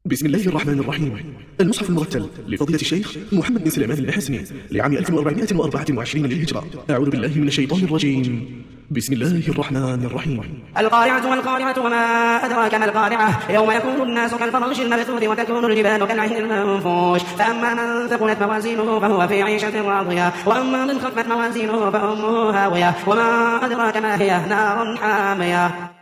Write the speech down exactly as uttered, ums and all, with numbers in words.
بسم الله الرحمن الرحيم. المصحف المرتل لفضيلة الشيخ محمد بن سليمان الحسني لعام ألف وأربعمائة وأربعة وعشرين للهجرة. أعوذ بالله من الشيطان الرجيم. بسم الله الرحمن الرحيم. القارعة والقارعة وما أدراك ما القارعة يوم يكون الناس كالفراش المبثوث وتكون الجبال كالعهن المنفوش فأما من ثقلت موازينه فهو في عيشة راضية وأما من خفت موازينه فأمه هاوية وما أدراك ما هي نار حامية.